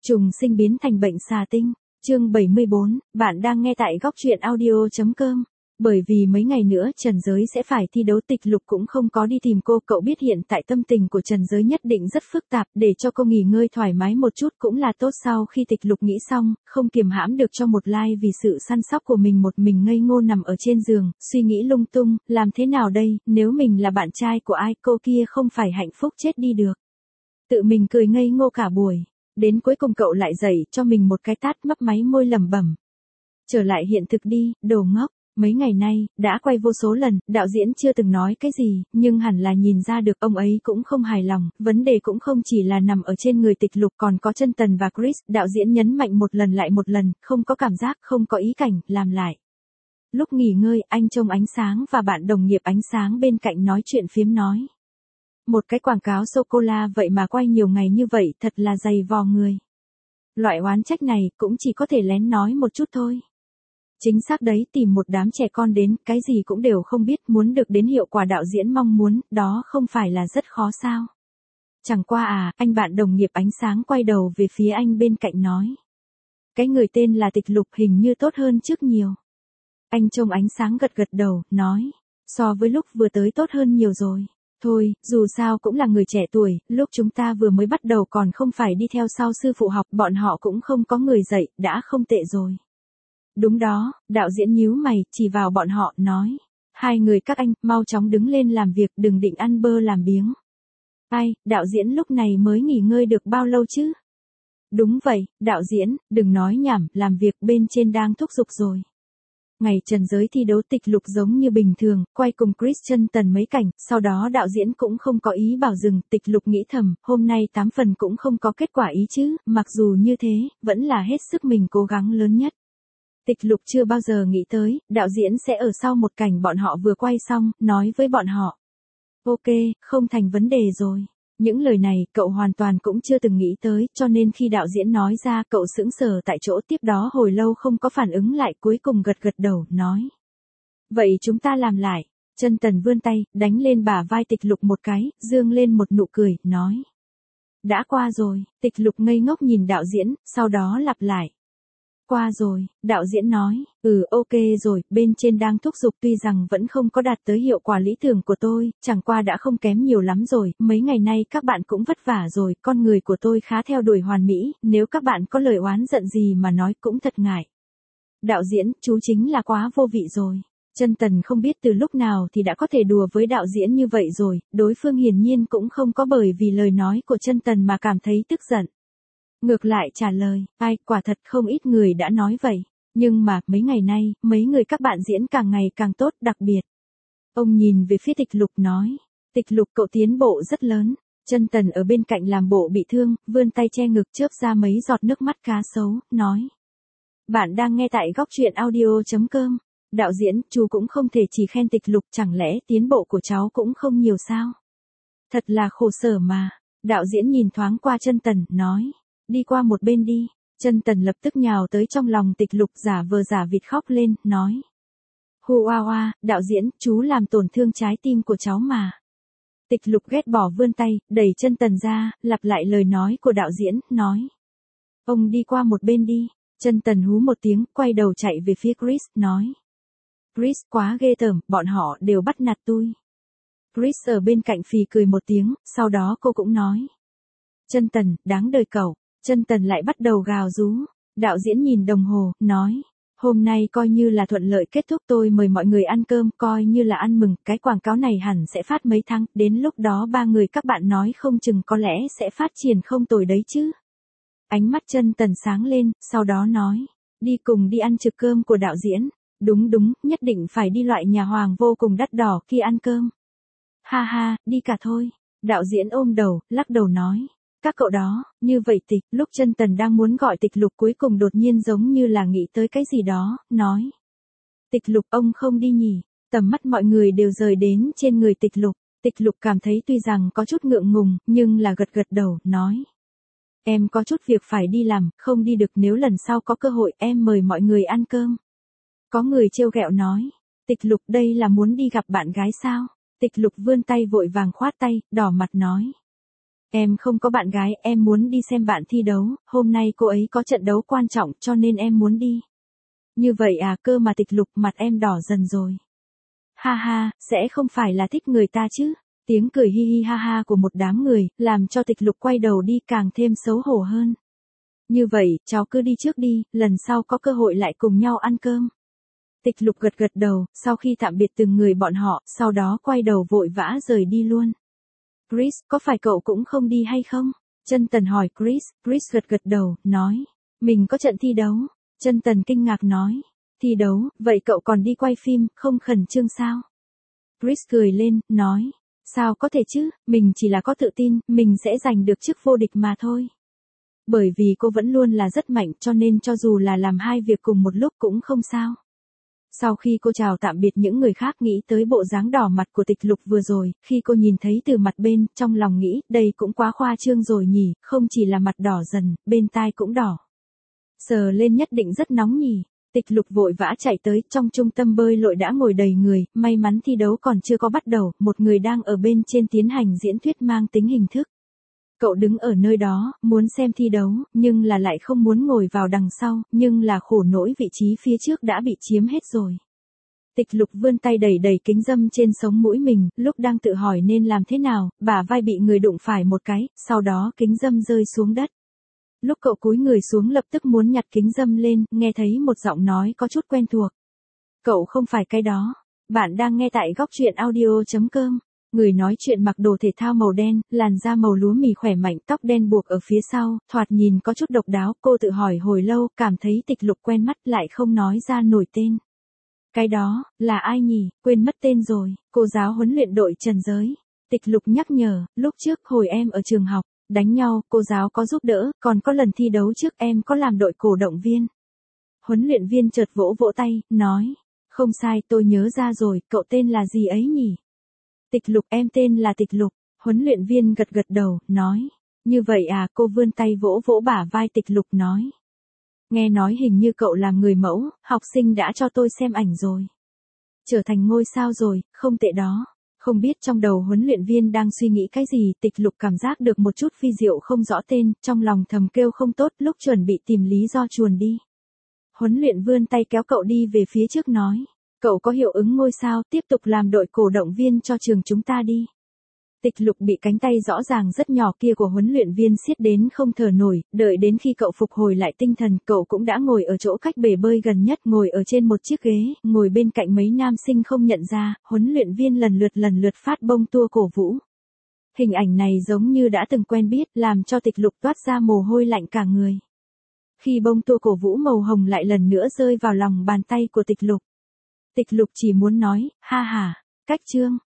Trùng sinh biến thành bệnh xà tinh. Chương 74, bạn đang nghe tại góc truyện audio.com. Bởi vì mấy ngày nữa Trần Giới sẽ phải thi đấu, Tịch Lục cũng không có đi tìm cô. Cậu biết hiện tại tâm tình của Trần Giới nhất định rất phức tạp, để cho cô nghỉ ngơi thoải mái một chút cũng là tốt. Sau khi Tịch Lục nghĩ xong, không kiềm hãm được cho một like vì sự săn sóc của mình, một mình ngây ngô nằm ở trên giường, suy nghĩ lung tung, làm thế nào đây, nếu mình là bạn trai của ai, cô kia không phải hạnh phúc chết đi được. Tự mình cười ngây ngô cả buổi. Đến cuối cùng cậu lại dạy cho mình một cái tát, mấp máy môi lẩm bẩm. Trở lại hiện thực đi, đồ ngốc. Mấy ngày nay, đã quay vô số lần, đạo diễn chưa từng nói cái gì, nhưng hẳn là nhìn ra được ông ấy cũng không hài lòng. Vấn đề cũng không chỉ là nằm ở trên người Tịch Lục, còn có Chân Tần và Chris. Đạo diễn nhấn mạnh một lần lại một lần, không có cảm giác, không có ý cảnh, làm lại. Lúc nghỉ ngơi, anh trông Ánh Sáng và bạn đồng nghiệp Ánh Sáng bên cạnh nói chuyện phiếm nói. Một cái quảng cáo sô-cô-la vậy mà quay nhiều ngày như vậy, thật là dày vò người. Loại oán trách này cũng chỉ có thể lén nói một chút thôi. Chính xác đấy, tìm một đám trẻ con đến, cái gì cũng đều không biết, muốn được đến hiệu quả đạo diễn mong muốn, đó không phải là rất khó sao. Chẳng qua anh bạn đồng nghiệp Ánh Sáng quay đầu về phía anh bên cạnh nói. Cái người tên là Tịch Lục hình như tốt hơn trước nhiều. Anh trông Ánh Sáng gật gật đầu, nói. So với lúc vừa tới tốt hơn nhiều rồi. Thôi, dù sao cũng là người trẻ tuổi, lúc chúng ta vừa mới bắt đầu còn không phải đi theo sau sư phụ học, bọn họ cũng không có người dạy, đã không tệ rồi. Đúng đó, đạo diễn nhíu mày, chỉ vào bọn họ, nói. Hai người các anh, mau chóng đứng lên làm việc, đừng định ăn bơ làm biếng. Ai, đạo diễn lúc này mới nghỉ ngơi được bao lâu chứ? Đúng vậy, đạo diễn, đừng nói nhảm, làm việc bên trên đang thúc giục rồi. Ngày Trần Giới thi đấu, Tịch Lục giống như bình thường, quay cùng Chris Chân Tần mấy cảnh, sau đó đạo diễn cũng không có ý bảo dừng. Tịch Lục nghĩ thầm, hôm nay 8 phần cũng không có kết quả ý chứ, mặc dù như thế, vẫn là hết sức mình cố gắng lớn nhất. Tịch Lục chưa bao giờ nghĩ tới, đạo diễn sẽ ở sau một cảnh bọn họ vừa quay xong, nói với bọn họ. Ok, không thành vấn đề rồi. Những lời này cậu hoàn toàn cũng chưa từng nghĩ tới, cho nên khi đạo diễn nói ra cậu sững sờ tại chỗ, tiếp đó hồi lâu không có phản ứng lại, cuối cùng gật gật đầu, nói. Vậy chúng ta làm lại. Chân Tần vươn tay, đánh lên bả vai Tịch Lục một cái, dương lên một nụ cười, nói. Đã qua rồi. Tịch Lục ngây ngốc nhìn đạo diễn, sau đó lặp lại. Qua rồi, đạo diễn nói, ok rồi, bên trên đang thúc giục, tuy rằng vẫn không có đạt tới hiệu quả lý tưởng của tôi, chẳng qua đã không kém nhiều lắm rồi, mấy ngày nay các bạn cũng vất vả rồi, con người của tôi khá theo đuổi hoàn mỹ, nếu các bạn có lời oán giận gì mà nói cũng thật ngại. Đạo diễn, chú chính là quá vô vị rồi. Chân Tần không biết từ lúc nào thì đã có thể đùa với đạo diễn như vậy rồi, đối phương hiển nhiên cũng không có bởi vì lời nói của Chân Tần mà cảm thấy tức giận. Ngược lại trả lời, ai, quả thật không ít người đã nói vậy. Nhưng mà, mấy ngày nay, mấy người các bạn diễn càng ngày càng tốt, đặc biệt. Ông nhìn về phía Tịch Lục nói. Tịch Lục, cậu tiến bộ rất lớn. Chân Tần ở bên cạnh làm bộ bị thương, vươn tay che ngực chớp ra mấy giọt nước mắt cá sấu, nói. Bạn đang nghe tại góc truyện audio.com. Đạo diễn, chú cũng không thể chỉ khen Tịch Lục, chẳng lẽ tiến bộ của cháu cũng không nhiều sao? Thật là khổ sở mà. Đạo diễn nhìn thoáng qua Chân Tần, nói. Đi qua một bên đi. Chân Tần lập tức nhào tới trong lòng Tịch Lục, giả vờ giả vịt khóc lên, nói. Hu oa oa, đạo diễn, chú làm tổn thương trái tim của cháu mà. Tịch Lục ghét bỏ vươn tay, đẩy Chân Tần ra, lặp lại lời nói của đạo diễn, nói. Ông đi qua một bên đi. Chân Tần hú một tiếng, quay đầu chạy về phía Chris, nói. Chris, quá ghê tởm, bọn họ đều bắt nạt tôi. Chris ở bên cạnh phì cười một tiếng, sau đó cô cũng nói. Chân Tần, đáng đời cậu. Chân Tần lại bắt đầu gào rú. Đạo diễn nhìn đồng hồ, nói. Hôm nay coi như là thuận lợi kết thúc, tôi mời mọi người ăn cơm, coi như là ăn mừng, cái quảng cáo này hẳn sẽ phát mấy tháng, đến lúc đó ba người các bạn nói không chừng có lẽ sẽ phát triển không tồi đấy chứ. Ánh mắt Chân Tần sáng lên, sau đó nói. Đi cùng đi ăn trực cơm của đạo diễn. Đúng đúng, nhất định phải đi loại nhà hoàng vô cùng đắt đỏ kia ăn cơm. Ha ha, đi cả thôi. Đạo diễn ôm đầu, lắc đầu nói. Các cậu đó, như vậy Tịch, lúc Chân Tần đang muốn gọi Tịch Lục cuối cùng đột nhiên giống như là nghĩ tới cái gì đó, nói. Tịch Lục, ông không đi nhỉ? Tầm mắt mọi người đều rời đến trên người Tịch Lục. Tịch Lục cảm thấy tuy rằng có chút ngượng ngùng, nhưng là gật gật đầu, nói. Em có chút việc phải đi làm, không đi được, nếu lần sau có cơ hội em mời mọi người ăn cơm. Có người trêu ghẹo nói. Tịch Lục, đây là muốn đi gặp bạn gái sao? Tịch Lục vươn tay vội vàng khoát tay, đỏ mặt nói. Em không có bạn gái, em muốn đi xem bạn thi đấu, hôm nay cô ấy có trận đấu quan trọng cho nên em muốn đi. Như vậy à, cơ mà Tịch Lục, mặt em đỏ dần rồi. Ha ha, sẽ không phải là thích người ta chứ? Tiếng cười hi hi ha ha của một đám người, làm cho Tịch Lục quay đầu đi càng thêm xấu hổ hơn. Như vậy, cháu cứ đi trước đi, lần sau có cơ hội lại cùng nhau ăn cơm. Tịch Lục gật gật đầu, sau khi tạm biệt từng người bọn họ, sau đó quay đầu vội vã rời đi luôn. Chris, có phải cậu cũng không đi hay không? Chân Tần hỏi Chris, Chris gật gật đầu, nói. Mình có trận thi đấu. Chân Tần kinh ngạc nói. Thi đấu, vậy cậu còn đi quay phim, không khẩn trương sao? Chris cười lên, nói. Sao có thể chứ, mình chỉ là có tự tin, mình sẽ giành được chức vô địch mà thôi. Bởi vì cô vẫn luôn là rất mạnh cho nên cho dù là làm hai việc cùng một lúc cũng không sao. Sau khi cô chào tạm biệt những người khác, nghĩ tới bộ dáng đỏ mặt của Tịch Lục vừa rồi, khi cô nhìn thấy từ mặt bên, trong lòng nghĩ, đây cũng quá khoa trương rồi nhỉ, không chỉ là mặt đỏ dần, bên tai cũng đỏ. Sờ lên nhất định rất nóng nhỉ. Tịch Lục vội vã chạy tới, trong trung tâm bơi lội đã ngồi đầy người, may mắn thi đấu còn chưa có bắt đầu, một người đang ở bên trên tiến hành diễn thuyết mang tính hình thức. Cậu đứng ở nơi đó, muốn xem thi đấu, nhưng là lại không muốn ngồi vào đằng sau, nhưng là khổ nỗi vị trí phía trước đã bị chiếm hết rồi. Tịch Lục vươn tay đẩy đẩy kính râm trên sống mũi mình, lúc đang tự hỏi nên làm thế nào, bả vai bị người đụng phải một cái, sau đó kính râm rơi xuống đất. Lúc cậu cúi người xuống lập tức muốn nhặt kính râm lên, nghe thấy một giọng nói có chút quen thuộc. Cậu không phải cái đó. Bạn đang nghe tại góc truyện audio.com. Người nói chuyện mặc đồ thể thao màu đen, làn da màu lúa mì khỏe mạnh, tóc đen buộc ở phía sau, thoạt nhìn có chút độc đáo, cô tự hỏi hồi lâu, cảm thấy Tịch Lục quen mắt lại không nói ra nổi tên. Cái đó, là ai nhỉ, quên mất tên rồi, cô giáo huấn luyện đội Trần Giới. Tịch Lục nhắc nhở, lúc trước hồi em ở trường học, đánh nhau, cô giáo có giúp đỡ, còn có lần thi đấu trước em có làm đội cổ động viên. Huấn luyện viên chợt vỗ vỗ tay, nói, không sai, tôi nhớ ra rồi, cậu tên là gì ấy nhỉ? Tịch Lục, em tên là Tịch Lục. Huấn luyện viên gật gật đầu, nói, như vậy à, cô vươn tay vỗ vỗ bả vai Tịch Lục nói. Nghe nói hình như cậu là người mẫu, học sinh đã cho tôi xem ảnh rồi. Trở thành ngôi sao rồi, không tệ đó. Không biết trong đầu huấn luyện viên đang suy nghĩ cái gì, Tịch Lục cảm giác được một chút phi diệu không rõ tên, trong lòng thầm kêu không tốt, lúc chuẩn bị tìm lý do chuồn đi. Huấn luyện vươn tay kéo cậu đi về phía trước nói, cậu có hiệu ứng ngôi sao, tiếp tục làm đội cổ động viên cho trường chúng ta đi. Tịch Lục bị cánh tay rõ ràng rất nhỏ kia của huấn luyện viên siết đến không thở nổi, đợi đến khi cậu phục hồi lại tinh thần, cậu cũng đã ngồi ở chỗ cách bể bơi gần nhất, ngồi ở trên một chiếc ghế, ngồi bên cạnh mấy nam sinh không nhận ra, huấn luyện viên lần lượt phát bông tua cổ vũ. Hình ảnh này giống như đã từng quen biết, làm cho Tịch Lục toát ra mồ hôi lạnh cả người. Khi bông tua cổ vũ màu hồng lại lần nữa rơi vào lòng bàn tay của Tịch Lục. Tịch Lục chỉ muốn nói, ha ha, cách chương.